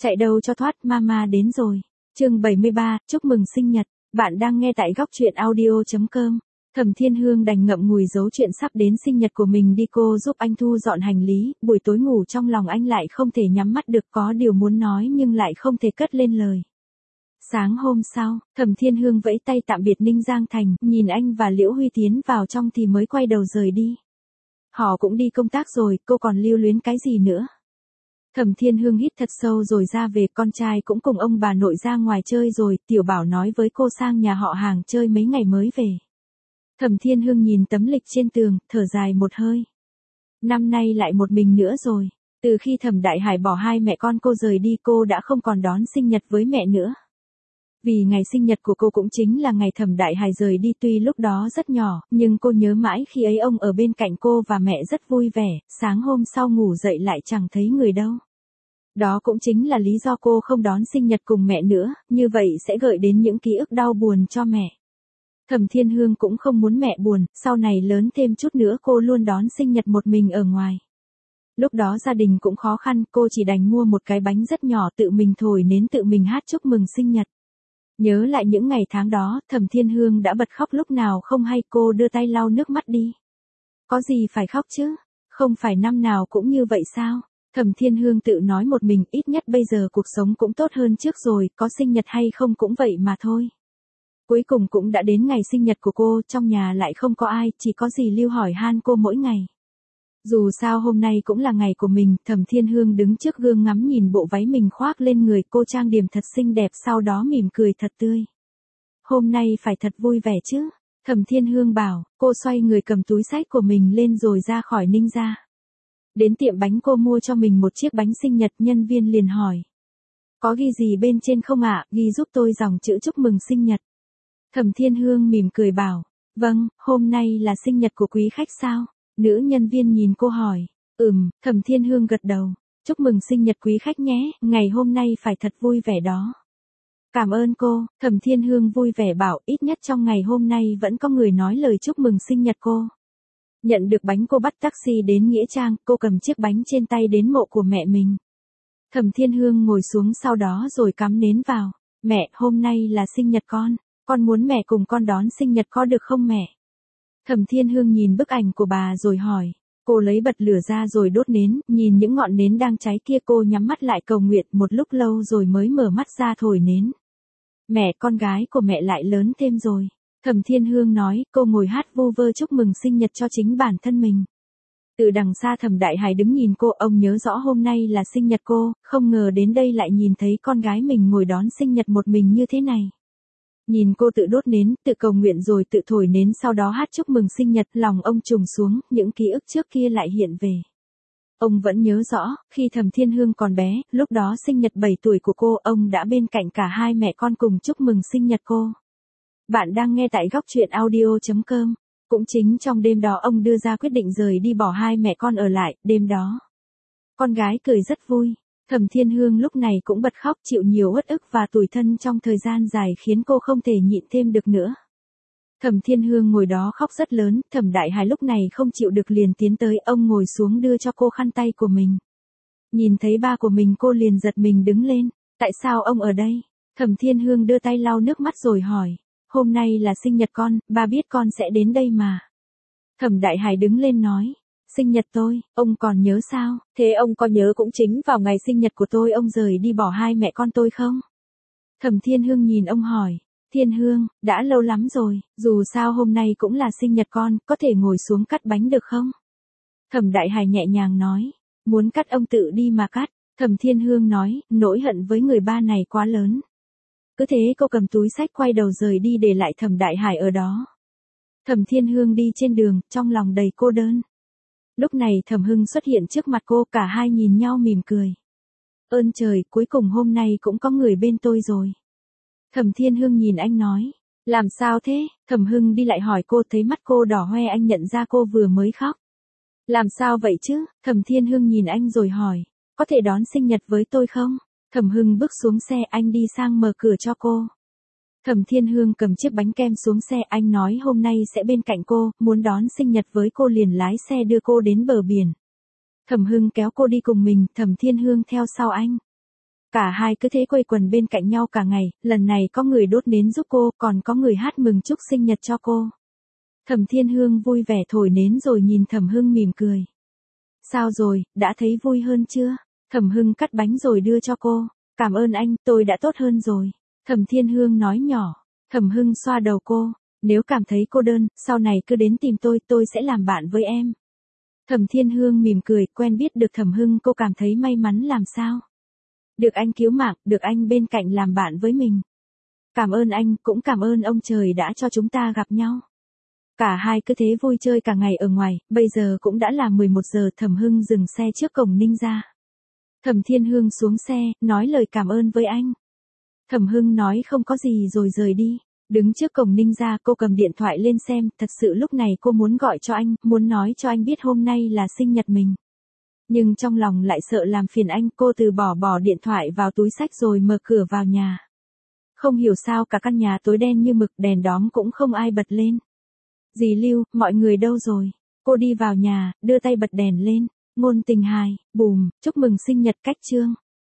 Chạy đâu cho thoát, mama đến rồi. Chương 73, chúc mừng sinh nhật. Bạn đang nghe tại góc truyện audio.com. Thẩm Thiên Hương đành ngậm ngùi giấu chuyện sắp đến sinh nhật của mình đi, cô giúp anh thu dọn hành lý, buổi tối ngủ trong lòng anh lại không thể nhắm mắt được, có điều muốn nói nhưng lại không thể cất lên lời. Sáng hôm sau, Thẩm Thiên Hương vẫy tay tạm biệt Ninh Giang Thành, nhìn anh và Liễu Huy tiến vào trong thì mới quay đầu rời đi. Họ cũng đi công tác rồi, cô còn lưu luyến cái gì nữa? Thẩm Thiên Hương hít thật sâu rồi ra về, con trai cũng cùng ông bà nội ra ngoài chơi rồi, Tiểu Bảo nói với cô sang nhà họ Hàng chơi mấy ngày mới về. Thẩm Thiên Hương nhìn tấm lịch trên tường, thở dài một hơi. Năm nay lại một mình nữa rồi, từ khi Thẩm Đại Hải bỏ hai mẹ con cô rời đi cô đã không còn đón sinh nhật với mẹ nữa. Vì ngày sinh nhật của cô cũng chính là ngày Thẩm Đại Hải rời đi, tuy lúc đó rất nhỏ, nhưng cô nhớ mãi khi ấy ông ở bên cạnh cô và mẹ rất vui vẻ, sáng hôm sau ngủ dậy lại chẳng thấy người đâu. Đó cũng chính là lý do cô không đón sinh nhật cùng mẹ nữa, như vậy sẽ gợi đến những ký ức đau buồn cho mẹ. Thẩm Thiên Hương cũng không muốn mẹ buồn, sau này lớn thêm chút nữa cô luôn đón sinh nhật một mình ở ngoài. Lúc đó gia đình cũng khó khăn, cô chỉ đành mua một cái bánh rất nhỏ tự mình thổi nến tự mình hát chúc mừng sinh nhật. Nhớ lại những ngày tháng đó, Thẩm Thiên Hương đã bật khóc lúc nào không hay, cô đưa tay lau nước mắt đi. Có gì phải khóc chứ, không phải năm nào cũng như vậy sao? Thẩm Thiên Hương tự nói một mình, ít nhất bây giờ cuộc sống cũng tốt hơn trước rồi, có sinh nhật hay không cũng vậy mà thôi. Cuối cùng cũng đã đến ngày sinh nhật của cô, trong nhà lại không có ai, chỉ có dì Lưu hỏi han cô mỗi ngày. Dù sao hôm nay cũng là ngày của mình, Thẩm Thiên Hương đứng trước gương ngắm nhìn bộ váy mình khoác lên người, cô trang điểm thật xinh đẹp, sau đó mỉm cười thật tươi. Hôm nay phải thật vui vẻ chứ, Thẩm Thiên Hương bảo, cô xoay người cầm túi xách của mình lên rồi ra khỏi Ninh gia. Đến tiệm bánh cô mua cho mình một chiếc bánh sinh nhật, nhân viên liền hỏi. Có ghi gì bên trên không ạ, ghi giúp tôi dòng chữ chúc mừng sinh nhật. Thẩm Thiên Hương mỉm cười bảo, vâng, hôm nay là sinh nhật của quý khách sao? Nữ nhân viên nhìn cô hỏi, Thẩm Thiên Hương gật đầu, chúc mừng sinh nhật quý khách nhé, ngày hôm nay phải thật vui vẻ đó. Cảm ơn cô, Thẩm Thiên Hương vui vẻ bảo, ít nhất trong ngày hôm nay vẫn có người nói lời chúc mừng sinh nhật cô. Nhận được bánh cô bắt taxi đến Nghĩa Trang, cô cầm chiếc bánh trên tay đến mộ của mẹ mình. Thẩm Thiên Hương ngồi xuống sau đó rồi cắm nến vào, mẹ, hôm nay là sinh nhật con muốn mẹ cùng con đón sinh nhật có được không mẹ? Thẩm Thiên Hương nhìn bức ảnh của bà rồi hỏi, cô lấy bật lửa ra rồi đốt nến, nhìn những ngọn nến đang cháy kia cô nhắm mắt lại cầu nguyện một lúc lâu rồi mới mở mắt ra thổi nến. Mẹ, con gái của mẹ lại lớn thêm rồi. Thẩm Thiên Hương nói, cô ngồi hát vu vơ chúc mừng sinh nhật cho chính bản thân mình. Từ đằng xa Thẩm Đại Hải đứng nhìn cô, ông nhớ rõ hôm nay là sinh nhật cô, không ngờ đến đây lại nhìn thấy con gái mình ngồi đón sinh nhật một mình như thế này. Nhìn cô tự đốt nến, tự cầu nguyện rồi tự thổi nến sau đó hát chúc mừng sinh nhật, lòng ông trùng xuống, những ký ức trước kia lại hiện về. Ông vẫn nhớ rõ, khi Thẩm Thiên Hương còn bé, lúc đó sinh nhật 7 tuổi của cô, ông đã bên cạnh cả hai mẹ con cùng chúc mừng sinh nhật cô. Bạn đang nghe tại góc truyện audio.com. Cũng chính trong đêm đó ông đưa ra quyết định rời đi bỏ hai mẹ con ở lại, đêm đó. Con gái cười rất vui. Thẩm Thiên Hương lúc này cũng bật khóc, chịu nhiều uất ức và tủi thân trong thời gian dài khiến cô không thể nhịn thêm được nữa. Thẩm Thiên Hương ngồi đó khóc rất lớn, Thẩm Đại Hải lúc này không chịu được liền tiến tới, ông ngồi xuống đưa cho cô khăn tay của mình. Nhìn thấy ba của mình cô liền giật mình đứng lên, tại sao ông ở đây? Thẩm Thiên Hương đưa tay lau nước mắt rồi hỏi, hôm nay là sinh nhật con, ba biết con sẽ đến đây mà. Thẩm Đại Hải đứng lên nói, sinh nhật tôi, ông còn nhớ sao, thế ông có nhớ cũng chính vào ngày sinh nhật của tôi ông rời đi bỏ hai mẹ con tôi không? Thẩm Thiên Hương nhìn ông hỏi, Thiên Hương, đã lâu lắm rồi, dù sao hôm nay cũng là sinh nhật con, có thể ngồi xuống cắt bánh được không? Thẩm Đại Hải nhẹ nhàng nói, muốn cắt ông tự đi mà cắt. Thẩm Thiên Hương nói, nỗi hận với người ba này quá lớn. Cứ thế cô cầm túi xách quay đầu rời đi để lại Thẩm Đại Hải ở đó. Thẩm Thiên Hương đi trên đường, trong lòng đầy cô đơn. Lúc này Thẩm Hưng xuất hiện trước mặt cô, cả hai nhìn nhau mỉm cười. Ơn trời, cuối cùng hôm nay cũng có người bên tôi rồi. Thẩm Thiên Hương nhìn anh nói, làm sao thế? Thẩm Hưng đi lại hỏi cô, thấy mắt cô đỏ hoe anh nhận ra cô vừa mới khóc. Làm sao vậy chứ? Thẩm Thiên Hương nhìn anh rồi hỏi, có thể đón sinh nhật với tôi không? Thẩm Hưng bước xuống xe, anh đi sang mở cửa cho cô. Thẩm Thiên Hương cầm chiếc bánh kem xuống xe, anh nói hôm nay sẽ bên cạnh cô, muốn đón sinh nhật với cô liền lái xe đưa cô đến bờ biển. Thẩm Hưng kéo cô đi cùng mình, Thẩm Thiên Hương theo sau anh. Cả hai cứ thế quây quần bên cạnh nhau cả ngày, lần này có người đốt nến giúp cô, còn có người hát mừng chúc sinh nhật cho cô. Thẩm Thiên Hương vui vẻ thổi nến rồi nhìn Thẩm Hưng mỉm cười. Sao rồi, đã thấy vui hơn chưa? Thẩm Hưng cắt bánh rồi đưa cho cô. Cảm ơn anh, tôi đã tốt hơn rồi. Thẩm Thiên Hương nói nhỏ. Thẩm Hưng xoa đầu cô. Nếu cảm thấy cô đơn, sau này cứ đến tìm tôi sẽ làm bạn với em. Thẩm Thiên Hương mỉm cười, quen biết được Thẩm Hưng cô cảm thấy may mắn làm sao. Được anh cứu mạng, được anh bên cạnh làm bạn với mình. Cảm ơn anh, cũng cảm ơn ông trời đã cho chúng ta gặp nhau. Cả hai cứ thế vui chơi cả ngày ở ngoài, bây giờ cũng đã là 11 giờ. Thẩm Hưng dừng xe trước cổng Ninh gia. Thẩm Thiên Hương xuống xe, nói lời cảm ơn với anh. Thẩm Hưng nói không có gì rồi rời đi. Đứng trước cổng Ninh gia, cô cầm điện thoại lên xem, thật sự lúc này cô muốn gọi cho anh, muốn nói cho anh biết hôm nay là sinh nhật mình. Nhưng trong lòng lại sợ làm phiền anh, cô từ bỏ điện thoại vào túi xách rồi mở cửa vào nhà. Không hiểu sao cả căn nhà tối đen như mực, đèn đóm cũng không ai bật lên. Dì Lưu, mọi người đâu rồi? Cô đi vào nhà, đưa tay bật đèn lên. Ngôn Tình hài, bùm, chúc mừng sinh nhật Cách Trương.